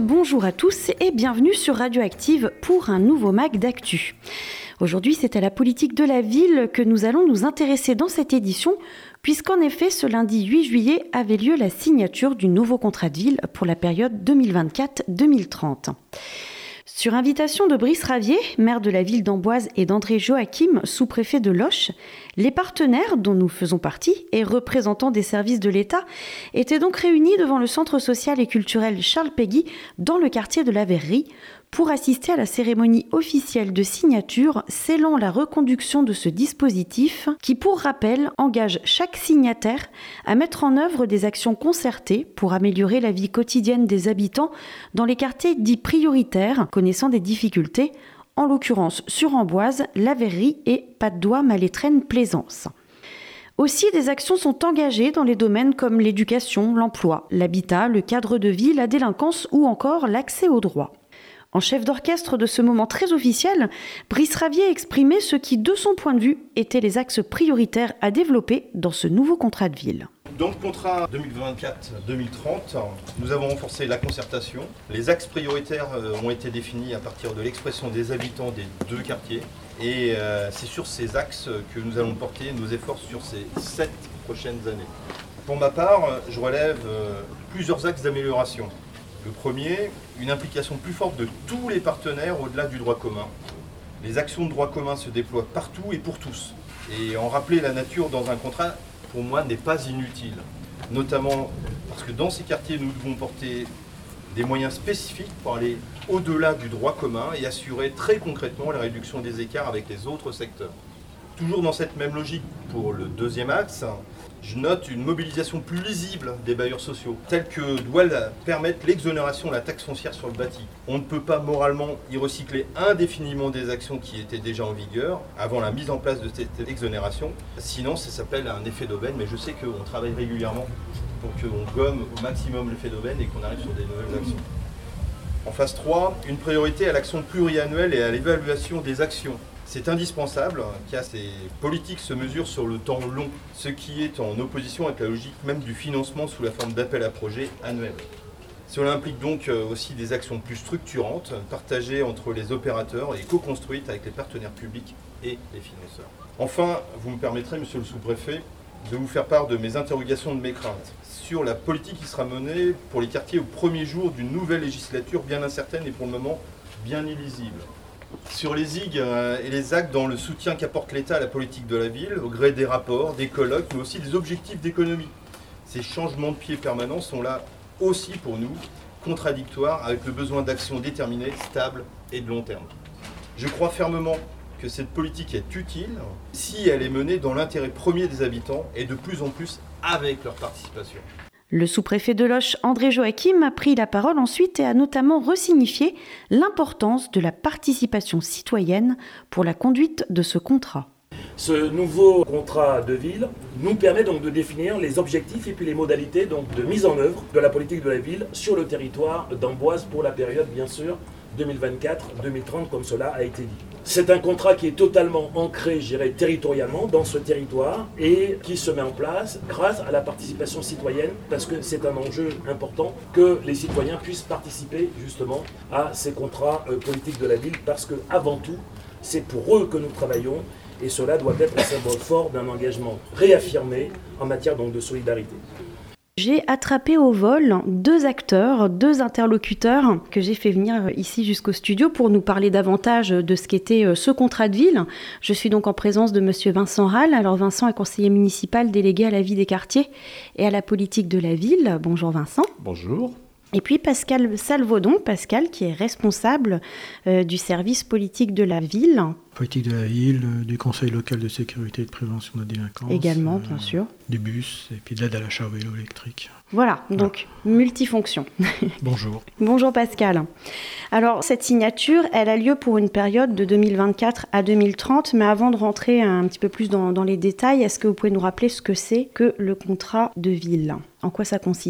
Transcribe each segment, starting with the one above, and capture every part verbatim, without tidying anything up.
bonjour à tous et bienvenue sur Radioactive pour un nouveau mag d'actu. Aujourd'hui, c'est à la politique de la ville que nous allons nous intéresser dans cette édition, puisqu'en effet, ce lundi huit juillet avait lieu la signature du nouveau contrat de ville pour la période deux mille vingt-quatre deux mille trente. Sur invitation de Brice Ravier, maire de la ville d'Amboise, et d'André Joachim, sous-préfet de Loches, les partenaires, dont nous faisons partie, et représentants des services de l'État, étaient donc réunis devant le centre social et culturel Charles Péguy, dans le quartier de la Verrerie, pour assister à la cérémonie officielle de signature scellant la reconduction de ce dispositif qui, pour rappel, engage chaque signataire à mettre en œuvre des actions concertées pour améliorer la vie quotidienne des habitants dans les quartiers dits prioritaires connaissant des difficultés, en l'occurrence sur Amboise, la Verrerie et Patte-d'Oie, Malétraine, Plaisance. Aussi, des actions sont engagées dans les domaines comme l'éducation, l'emploi, l'habitat, le cadre de vie, la délinquance ou encore l'accès aux droits. En chef d'orchestre de ce moment très officiel, Brice Ravier a exprimé ce qui, de son point de vue, étaient les axes prioritaires à développer dans ce nouveau contrat de ville. Dans le contrat deux mille vingt-quatre deux mille trente, nous avons renforcé la concertation. Les axes prioritaires ont été définis à partir de l'expression des habitants des deux quartiers. Et euh, c'est sur ces axes que nous allons porter nos efforts sur ces sept prochaines années. Pour ma part, je relève euh, plusieurs axes d'amélioration. Le premier, une implication plus forte de tous les partenaires au-delà du droit commun. Les actions de droit commun se déploient partout et pour tous. Et en rappeler la nature dans un contrat, pour moi, n'est pas inutile. Notamment parce que dans ces quartiers, nous devons porter des moyens spécifiques pour aller au-delà du droit commun et assurer très concrètement la réduction des écarts avec les autres secteurs. Toujours dans cette même logique, pour le deuxième axe, je note une mobilisation plus lisible des bailleurs sociaux, telle que doit permettre l'exonération de la taxe foncière sur le bâti. On ne peut pas moralement y recycler indéfiniment des actions qui étaient déjà en vigueur avant la mise en place de cette exonération. Sinon, ça s'appelle un effet d'aubaine, mais je sais qu'on travaille régulièrement pour qu'on gomme au maximum l'effet d'aubaine et qu'on arrive sur des nouvelles actions. En phase trois, une priorité à l'action pluriannuelle et à l'évaluation des actions. C'est indispensable car ces politiques se mesurent sur le temps long, ce qui est en opposition avec la logique même du financement sous la forme d'appel à projets annuels. Cela implique donc aussi des actions plus structurantes, partagées entre les opérateurs et co-construites avec les partenaires publics et les financeurs. Enfin, vous me permettrez, monsieur le sous-préfet, de vous faire part de mes interrogations, de mes craintes sur la politique qui sera menée pour les quartiers au premier jour d'une nouvelle législature bien incertaine et pour le moment bien illisible. Sur les Z I G et les actes dans le soutien qu'apporte l'État à la politique de la ville, au gré des rapports, des colloques, mais aussi des objectifs d'économie. Ces changements de pied permanents sont là aussi pour nous contradictoires avec le besoin d'actions déterminées, stables et de long terme. Je crois fermement que cette politique est utile si elle est menée dans l'intérêt premier des habitants et de plus en plus avec leur participation. Le sous-préfet de Loches, André Joachim, a pris la parole ensuite et a notamment resignifié l'importance de la participation citoyenne pour la conduite de ce contrat. Ce nouveau contrat de ville nous permet donc de définir les objectifs et puis les modalités donc de mise en œuvre de la politique de la ville sur le territoire d'Amboise pour la période bien sûr deux mille vingt-quatre deux mille trente comme cela a été dit. C'est un contrat qui est totalement ancré, je dirais, territorialement dans ce territoire et qui se met en place grâce à la participation citoyenne parce que c'est un enjeu important que les citoyens puissent participer justement à ces contrats euh, politiques de la ville parce que avant tout, c'est pour eux que nous travaillons et cela doit être un symbole fort d'un engagement réaffirmé en matière donc de solidarité. J'ai attrapé au vol deux acteurs, deux interlocuteurs que j'ai fait venir ici jusqu'au studio pour nous parler davantage de ce qu'était ce contrat de ville. Je suis donc en présence de monsieur Vincent Rall. Alors Vincent est conseiller municipal délégué à la vie des quartiers et à la politique de la ville. Bonjour Vincent. Bonjour. Et puis Pascal Salvaudon, Pascal qui est responsable euh, du service politique de la ville. Politique de la ville, euh, du conseil local de sécurité et de prévention de la délinquance. Également, euh, bien sûr. Du bus et puis de l'aide à l'achat au vélo électrique. Voilà, donc voilà. Multifonction. Bonjour. Bonjour Pascal. Alors cette signature, elle a lieu pour une période de deux mille vingt-quatre à deux mille trente, mais avant de rentrer un petit peu plus dans, dans les détails, est-ce que vous pouvez nous rappeler ce que c'est que le contrat de ville ? En quoi ça consiste ?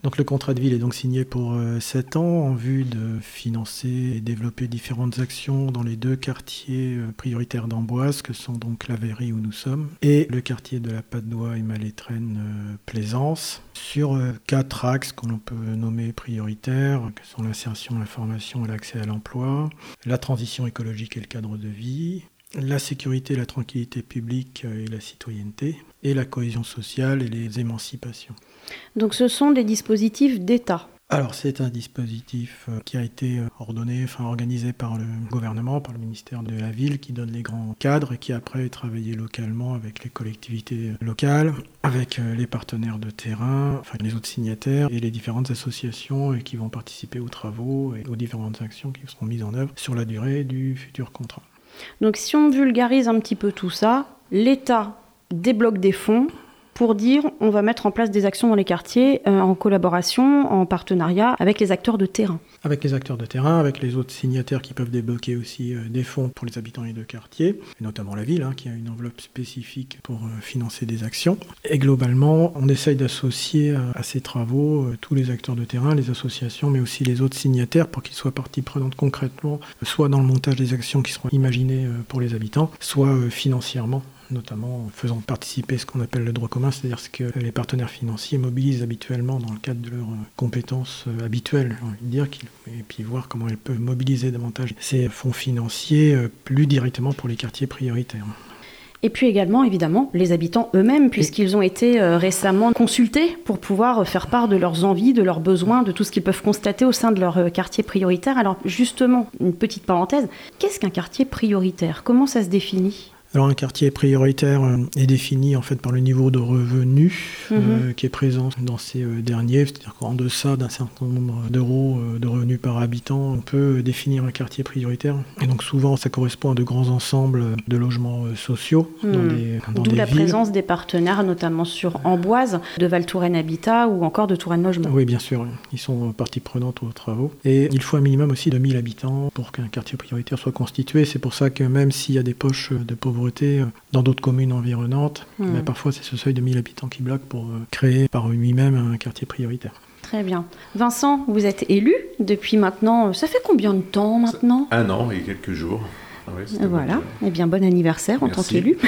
Donc le contrat de ville est donc signé pour euh, sept ans en vue de financer et développer différentes actions dans les deux quartiers euh, prioritaires d'Amboise, que sont donc la Verrerie où nous sommes et le quartier de la Patte d'Oie et Malétraine euh, Plaisance, sur euh, quatre axes qu'on peut nommer prioritaires, que sont l'insertion, la formation et l'accès à l'emploi, la transition écologique et le cadre de vie, la sécurité, la tranquillité publique et la citoyenneté, et la cohésion sociale et les émancipations. Donc ce sont des dispositifs d'État. Alors c'est un dispositif qui a été ordonné, enfin organisé par le gouvernement, par le ministère de la Ville, qui donne les grands cadres et qui après est travaillé localement avec les collectivités locales, avec les partenaires de terrain, enfin les autres signataires et les différentes associations qui vont participer aux travaux et aux différentes actions qui seront mises en œuvre sur la durée du futur contrat. Donc si on vulgarise un petit peu tout ça, l'État débloque des fonds pour dire on va mettre en place des actions dans les quartiers euh, en collaboration, en partenariat avec les acteurs de terrain. Avec les acteurs de terrain, avec les autres signataires qui peuvent débloquer aussi euh, des fonds pour les habitants des deux quartiers, et notamment la ville hein, qui a une enveloppe spécifique pour euh, financer des actions. Et globalement, on essaye d'associer à, à ces travaux euh, tous les acteurs de terrain, les associations, mais aussi les autres signataires pour qu'ils soient partie prenante concrètement, soit dans le montage des actions qui seront imaginées euh, pour les habitants, soit euh, financièrement, notamment en faisant participer ce qu'on appelle le droit commun, c'est-à-dire ce que les partenaires financiers mobilisent habituellement dans le cadre de leurs compétences habituelles, j'ai envie de dire, et puis voir comment elles peuvent mobiliser davantage ces fonds financiers plus directement pour les quartiers prioritaires. Et puis également, évidemment, les habitants eux-mêmes, puisqu'ils ont été euh, récemment consultés pour pouvoir faire part de leurs envies, de leurs besoins, de tout ce qu'ils peuvent constater au sein de leur euh, quartier prioritaire. Alors justement, une petite parenthèse, qu'est-ce qu'un quartier prioritaire ? Comment ça se définit ? Alors un quartier prioritaire est défini en fait par le niveau de revenus mmh. euh, qui est présent dans ces euh, derniers, c'est-à-dire qu'en deçà d'un certain nombre d'euros euh, de revenus par habitant, on peut définir un quartier prioritaire. Et donc souvent ça correspond à de grands ensembles de logements euh, sociaux mmh. dans des dans D'où des la villes. Présence des partenaires, notamment sur Amboise, de Val Touraine Habitat ou encore de Touraine Logement. Oui, bien sûr, ils sont partie prenante aux travaux. Et il faut un minimum aussi de mille habitants pour qu'un quartier prioritaire soit constitué. C'est pour ça que même s'il y a des poches de pauvreté dans d'autres communes environnantes, mmh. mais parfois c'est ce seuil de mille habitants qui bloque pour créer par lui-même un quartier prioritaire. Très bien. Vincent, vous êtes élu depuis maintenant, ça fait combien de temps maintenant ? Un an et quelques jours. Oui, voilà, eh bien bon anniversaire en Merci. Tant qu'élu.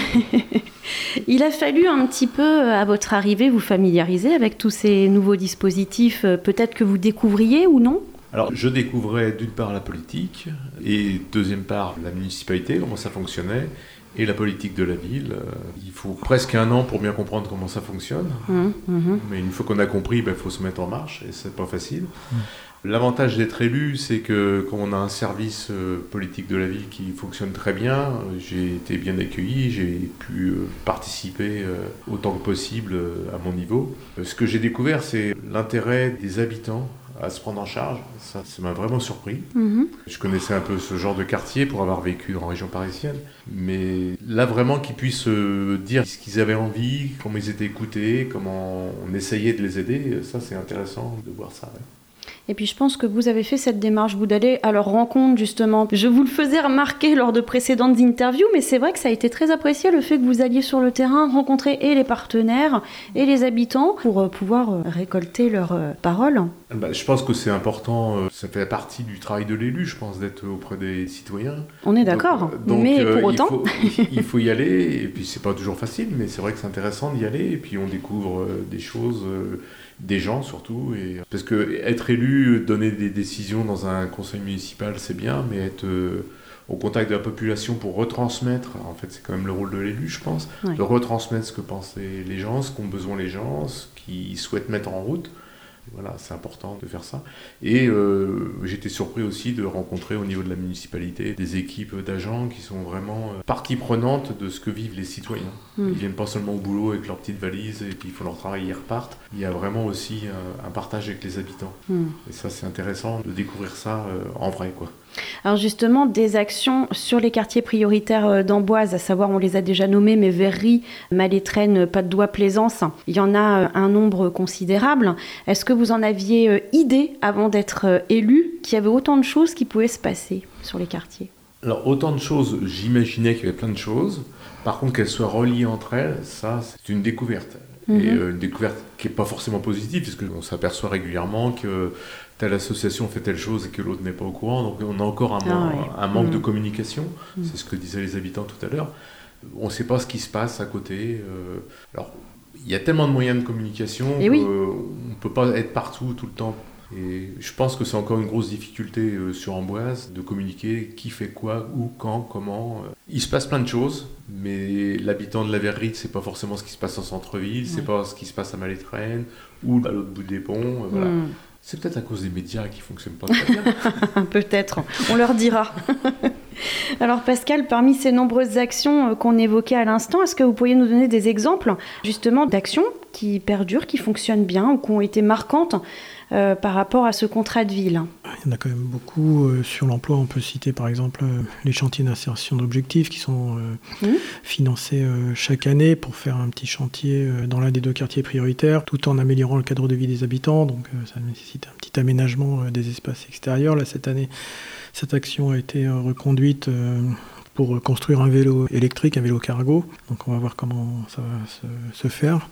Il a fallu un petit peu, à votre arrivée, vous familiariser avec tous ces nouveaux dispositifs, peut-être que vous découvriez ou non ? Alors, je découvrais d'une part la politique et deuxième part la municipalité, comment ça fonctionnait, et la politique de la ville. Il faut presque un an pour bien comprendre comment ça fonctionne, mmh, mmh. mais une fois qu'on a compris, il ben, faut se mettre en marche et c'est pas facile. Mmh. L'avantage d'être élu, c'est que quand on a un service euh, politique de la ville qui fonctionne très bien, euh, j'ai été bien accueilli, j'ai pu euh, participer euh, autant que possible euh, à mon niveau. Euh, ce que j'ai découvert, c'est l'intérêt des habitants à se prendre en charge. Ça, ça m'a vraiment surpris. Mmh. Je connaissais un peu ce genre de quartier pour avoir vécu en région parisienne, mais là vraiment qu'ils puissent euh, dire ce qu'ils avaient envie, comment ils étaient écoutés, comment on essayait de les aider, ça c'est intéressant de voir ça. Ouais. Et puis je pense que vous avez fait cette démarche, vous d'aller à leur rencontre justement. Je vous le faisais remarquer lors de précédentes interviews, mais c'est vrai que ça a été très apprécié le fait que vous alliez sur le terrain rencontrer et les partenaires et les habitants pour euh, pouvoir euh, récolter leurs euh, paroles. Bah, je pense que c'est important, euh, ça fait partie du travail de l'élu, je pense, d'être auprès des citoyens. On est d'accord, donc, donc, mais euh, pour autant... Il faut, il faut y aller, et puis c'est pas toujours facile, mais c'est vrai que c'est intéressant d'y aller, et puis on découvre euh, des choses... Euh, des gens surtout, et... parce que être élu, donner des décisions dans un conseil municipal c'est bien, mais être euh, au contact de la population pour retransmettre, en fait c'est quand même le rôle de l'élu je pense, ouais. de retransmettre ce que pensent les gens, ce qu'ont besoin les gens, ce qu'ils souhaitent mettre en route. Voilà, c'est important de faire ça. Et euh, j'étais surpris aussi de rencontrer au niveau de la municipalité des équipes d'agents qui sont vraiment euh, partie prenante de ce que vivent les citoyens. Mmh. Ils viennent pas seulement au boulot avec leurs petites valises et puis ils font leur travail et ils repartent. Il y a vraiment aussi euh, un partage avec les habitants. Mmh. Et ça, c'est intéressant de découvrir ça euh, en vrai, quoi. Alors justement, des actions sur les quartiers prioritaires d'Amboise, à savoir, on les a déjà nommés, mais Verrerie, Malétraine, Patte d'Oie, Plaisance, il y en a un nombre considérable. Est-ce que vous en aviez idée, avant d'être élu, qu'il y avait autant de choses qui pouvaient se passer sur les quartiers ? Alors, autant de choses, j'imaginais qu'il y avait plein de choses. Par contre, qu'elles soient reliées entre elles, ça, c'est une découverte. Mmh. Et euh, une découverte qui n'est pas forcément positive, puisqu'on s'aperçoit régulièrement que telle association fait telle chose et que l'autre n'est pas au courant. Donc on a encore un, ah, man- ouais. un manque mmh. de communication. Mmh. C'est ce que disaient les habitants tout à l'heure. On ne sait pas ce qui se passe à côté. Euh, alors, il y a tellement de moyens de communication qu'on oui. ne peut pas être partout tout le temps. Et je pense que c'est encore une grosse difficulté euh, sur Amboise de communiquer qui fait quoi, où, quand, comment. Il se passe plein de choses, mais l'habitant de la Verrerie, c'est pas forcément ce qui se passe en centre-ville, ouais. c'est pas ce qui se passe à Malétraine ou à l'autre bout des ponts. Euh, voilà. Mm. C'est peut-être à cause des médias qui fonctionnent pas très bien. Peut-être, on leur dira. Alors Pascal, parmi ces nombreuses actions qu'on évoquait à l'instant, est-ce que vous pourriez nous donner des exemples justement d'actions qui perdurent, qui fonctionnent bien ou qui ont été marquantes euh, par rapport à ce contrat de ville? Il y en a quand même beaucoup. Euh, sur l'emploi, on peut citer par exemple euh, les chantiers d'insertion d'objectifs qui sont euh, mmh. financés euh, chaque année pour faire un petit chantier euh, dans l'un des deux quartiers prioritaires, tout en améliorant le cadre de vie des habitants. Donc euh, ça nécessite un petit aménagement euh, des espaces extérieurs. Là, cette année, cette action a été euh, reconduite euh, pour construire un vélo électrique, un vélo cargo. Donc on va voir comment ça va se, se faire.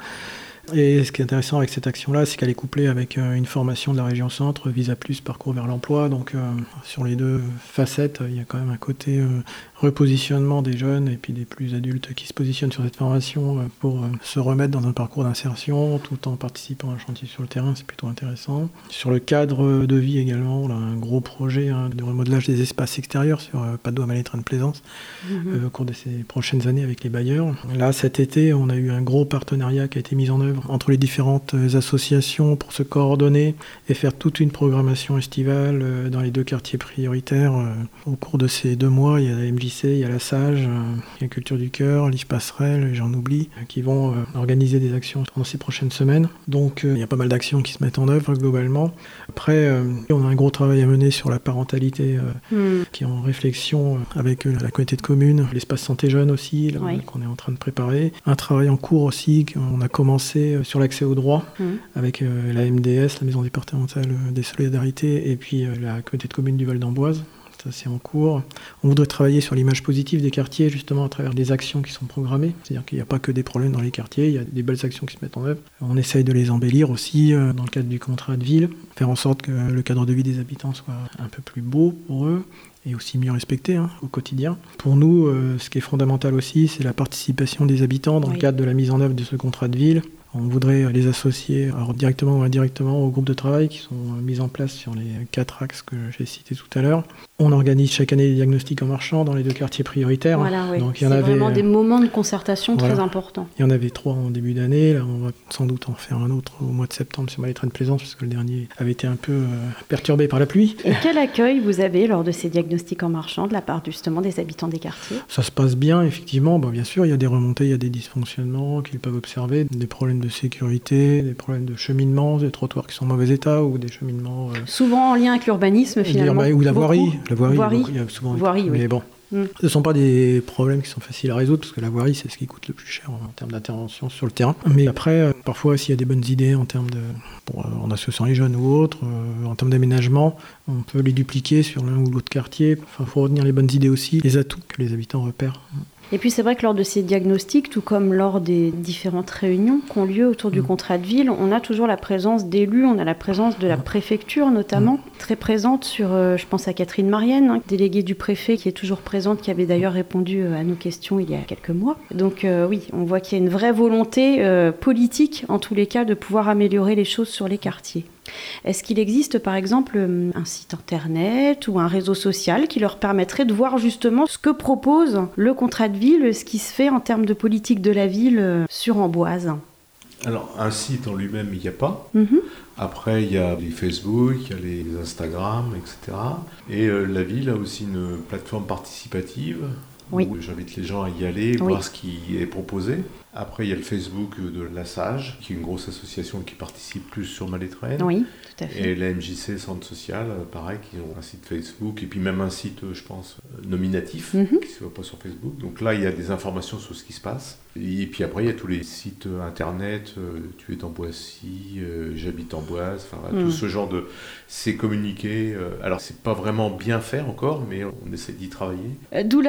Et ce qui est intéressant avec cette action-là, c'est qu'elle est couplée avec euh, une formation de la région Centre, Visa Plus, Parcours vers l'emploi. Donc euh, sur les deux facettes, il y a quand même un côté euh, repositionnement des jeunes et puis des plus adultes qui se positionnent sur cette formation euh, pour euh, se remettre dans un parcours d'insertion tout en participant à un chantier sur le terrain. C'est plutôt intéressant. Sur le cadre de vie également, on a un gros projet hein, de remodelage des espaces extérieurs sur euh, Padoue, Malétraine, Plaisance mmh. euh, au cours de ces prochaines années avec les bailleurs. Là, cet été, on a eu un gros partenariat qui a été mis en œuvre entre les différentes associations pour se coordonner et faire toute une programmation estivale dans les deux quartiers prioritaires. Au cours de ces deux mois, il y a la M J C, il y a la Sage, il y a Culture du Cœur, l'I F Passerelle, j'en oublie, qui vont organiser des actions pendant ces prochaines semaines. Donc il y a pas mal d'actions qui se mettent en œuvre globalement. Après, on a un gros travail à mener sur la parentalité mmh. qui est en réflexion avec la communauté de communes, l'espace santé jeune aussi, là, oui. qu'on est en train de préparer. Un travail en cours aussi, qu'on a commencé sur l'accès aux droits mmh. avec euh, la M D S, la Maison départementale des solidarités, et puis euh, la communauté de communes du Val d'Amboise. Ça, c'est en cours. On voudrait travailler sur l'image positive des quartiers, justement à travers des actions qui sont programmées. C'est-à-dire qu'il n'y a pas que des problèmes dans les quartiers, il y a des belles actions qui se mettent en œuvre. On essaye de les embellir aussi euh, dans le cadre du contrat de ville, faire en sorte que le cadre de vie des habitants soit un peu plus beau pour eux et aussi mieux respecté hein, au quotidien. Pour nous, euh, ce qui est fondamental aussi, c'est la participation des habitants dans oui. le cadre de la mise en œuvre de ce contrat de ville. On voudrait les associer alors directement ou indirectement aux groupes de travail qui sont mis en place sur les quatre axes que j'ai cités tout à l'heure. On organise chaque année des diagnostics en marchant dans les deux quartiers prioritaires. Voilà, oui. Donc, il y en c'est avait, vraiment des moments de concertation voilà. très importants. Il y en avait trois en début d'année. Là, on va sans doute en faire un autre au mois de septembre sur Malétraine Plaisance, parce que le dernier avait été un peu euh, perturbé par la pluie. Et quel accueil vous avez lors de ces diagnostics en marchant de la part justement des habitants des quartiers? Ça se passe bien, effectivement. Bon, bien sûr, il y a des remontées, il y a des dysfonctionnements qu'ils peuvent observer, des problèmes de sécurité, des problèmes de cheminement, des trottoirs qui sont en mauvais état ou des cheminements... Euh... Souvent en lien avec l'urbanisme, finalement. Ou la voirie. La voirie, voirie. Il y a souvent voirie, été... oui. Mais bon, mm. ce ne sont pas des problèmes qui sont faciles à résoudre, parce que la voirie, c'est ce qui coûte le plus cher en termes d'intervention sur le terrain. Mais après, euh, parfois, s'il y a des bonnes idées en termes de... Bon, euh, en associant les jeunes ou autres, euh, en termes d'aménagement, on peut les dupliquer sur l'un ou l'autre quartier. Enfin, il faut retenir les bonnes idées aussi, les atouts que les habitants repèrent. Et puis c'est vrai que lors de ces diagnostics, tout comme lors des différentes réunions qui ont lieu autour du contrat de ville, on a toujours la présence d'élus, on a la présence de la préfecture notamment, très présente sur, euh, je pense à Catherine Marienne, hein, déléguée du préfet qui est toujours présente, qui avait d'ailleurs répondu à nos questions il y a quelques mois. Donc euh, oui, on voit qu'il y a une vraie volonté euh, politique, en tous les cas, de pouvoir améliorer les choses sur les quartiers. Est-ce qu'il existe par exemple un site internet ou un réseau social qui leur permettrait de voir justement ce que propose le contrat de ville, ce qui se fait en termes de politique de la ville sur Amboise? Alors un site en lui-même il n'y a pas. Mm-hmm. Après il y a les Facebook, il y a les Instagram, et cetera. Et euh, la ville a aussi une plateforme participative. Oui. Où j'invite les gens à y aller, oui. voir ce qui est proposé. Après, il y a le Facebook de la Sage, qui est une grosse association qui participe plus sur Malétraine. Oui, tout à fait. Et la M J C, Centre Social, pareil, qui ont un site Facebook, et puis même un site, je pense, nominatif, mm-hmm. qui ne se voit pas sur Facebook. Donc là, il y a des informations sur ce qui se passe. Et puis après, il y a tous les sites internet, euh, tu es en Boissy, euh, j'habite en Boise, enfin, mm. tout ce genre de... C'est communiqué. Euh, alors, c'est pas vraiment bien fait encore, mais on essaie d'y travailler. D'où la remarque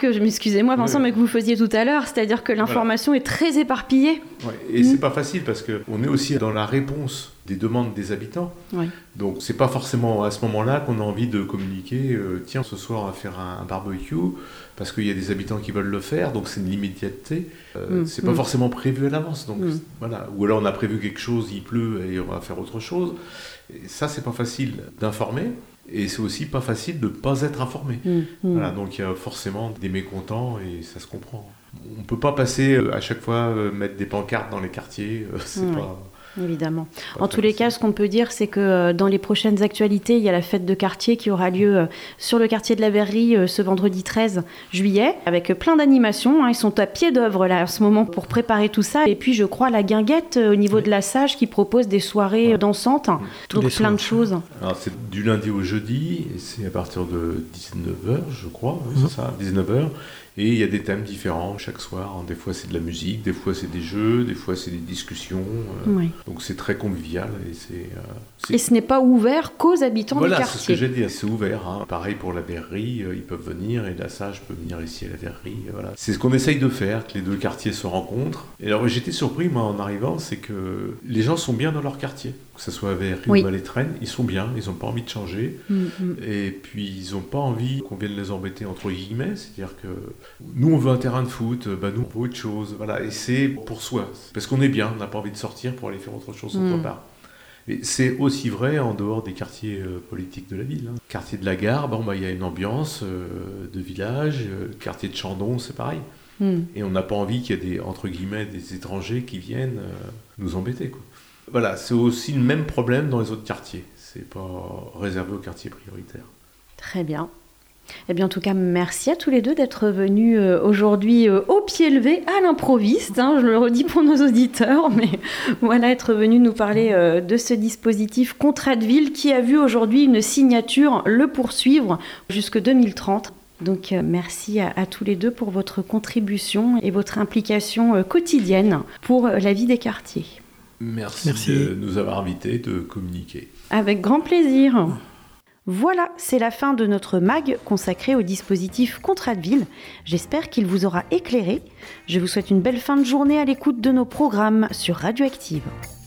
remarque, excusez-moi Vincent, oui. mais que vous faisiez tout à l'heure, c'est-à-dire que l'information voilà. est très éparpillée. Ouais, et mmh. c'est pas facile parce qu'on est aussi dans la réponse des demandes des habitants. Oui. Donc c'est pas forcément à ce moment-là qu'on a envie de communiquer euh, tiens, ce soir on va faire un, un barbecue parce qu'il y a des habitants qui veulent le faire, donc c'est une l'immédiateté. Euh, mmh. C'est pas mmh. forcément prévu à l'avance. Donc mmh. voilà. Ou alors on a prévu quelque chose, il pleut et on va faire autre chose. Et ça, c'est pas facile d'informer. Et c'est aussi pas facile de ne pas être informé. Mmh, mmh. Voilà, donc il y a forcément des mécontents et ça se comprend. On ne peut pas passer à chaque fois mettre des pancartes dans les quartiers. C'est mmh, pas... Évidemment. En tous les cas, ce qu'on peut dire, c'est que dans les prochaines actualités, il y a la fête de quartier qui aura lieu sur le quartier de la Verrerie ce vendredi treize juillet, avec plein d'animations. Ils sont à pied d'œuvre là en ce moment pour préparer tout ça. Et puis, je crois, la Guinguette au niveau oui. de la Sage qui propose des soirées ouais. dansantes. Oui. Donc, plein soirs. de choses. Alors, c'est du lundi au jeudi, et c'est à partir de dix-neuf heures, je crois. Oui, mmh. c'est ça, dix-neuf heures. Et il y a des thèmes différents chaque soir. Des fois, c'est de la musique, des fois, c'est des jeux, des fois, c'est des discussions. Euh, oui. Donc, c'est très convivial. Et, c'est, euh, c'est... et ce n'est pas ouvert qu'aux habitants voilà, du quartier. Voilà, c'est ce que j'ai dit. C'est ouvert. Hein. Pareil pour la Verrerie, euh, ils peuvent venir. Et la Sage peut venir ici à la Verrerie. Voilà. C'est ce qu'on essaye de faire, que les deux quartiers se rencontrent. Et alors, j'étais surpris, moi, en arrivant, c'est que les gens sont bien dans leur quartier. Que ce soit à Verrerie oui. ou à l'Étrennes, ils sont bien. Ils n'ont pas envie de changer. Mm-hmm. Et puis, ils n'ont pas envie qu'on vienne les embêter, entre guillemets. C'est-à-dire que nous, on veut un terrain de foot, bah nous, on veut autre chose. Voilà. Et c'est pour soi. Parce qu'on est bien, on n'a pas envie de sortir pour aller faire autre chose autre mmh. part. Et c'est aussi vrai en dehors des quartiers euh, politiques de la ville. Hein. Quartier de la Gare, bon, bah, y a une ambiance euh, de village. Euh, quartier de Chandon, c'est pareil. Mmh. Et on n'a pas envie qu'il y ait des, entre guillemets, des étrangers qui viennent euh, nous embêter, quoi. Voilà, c'est aussi le même problème dans les autres quartiers. C'est pas réservé aux quartiers prioritaires. Très bien. Eh bien, en tout cas, merci à tous les deux d'être venus euh, aujourd'hui euh, au pied levé, à l'improviste. Hein, je le redis pour nos auditeurs, mais voilà, être venus nous parler euh, de ce dispositif Contrat de ville qui a vu aujourd'hui une signature le poursuivre jusqu'en deux mille trente. Donc, euh, merci à, à tous les deux pour votre contribution et votre implication euh, quotidienne pour euh, la vie des quartiers. Merci, merci de nous avoir invités, de communiquer. Avec grand plaisir. Voilà, c'est la fin de notre mag consacré au dispositif Contrat de ville. J'espère qu'il vous aura éclairé. Je vous souhaite une belle fin de journée à l'écoute de nos programmes sur Radioactive.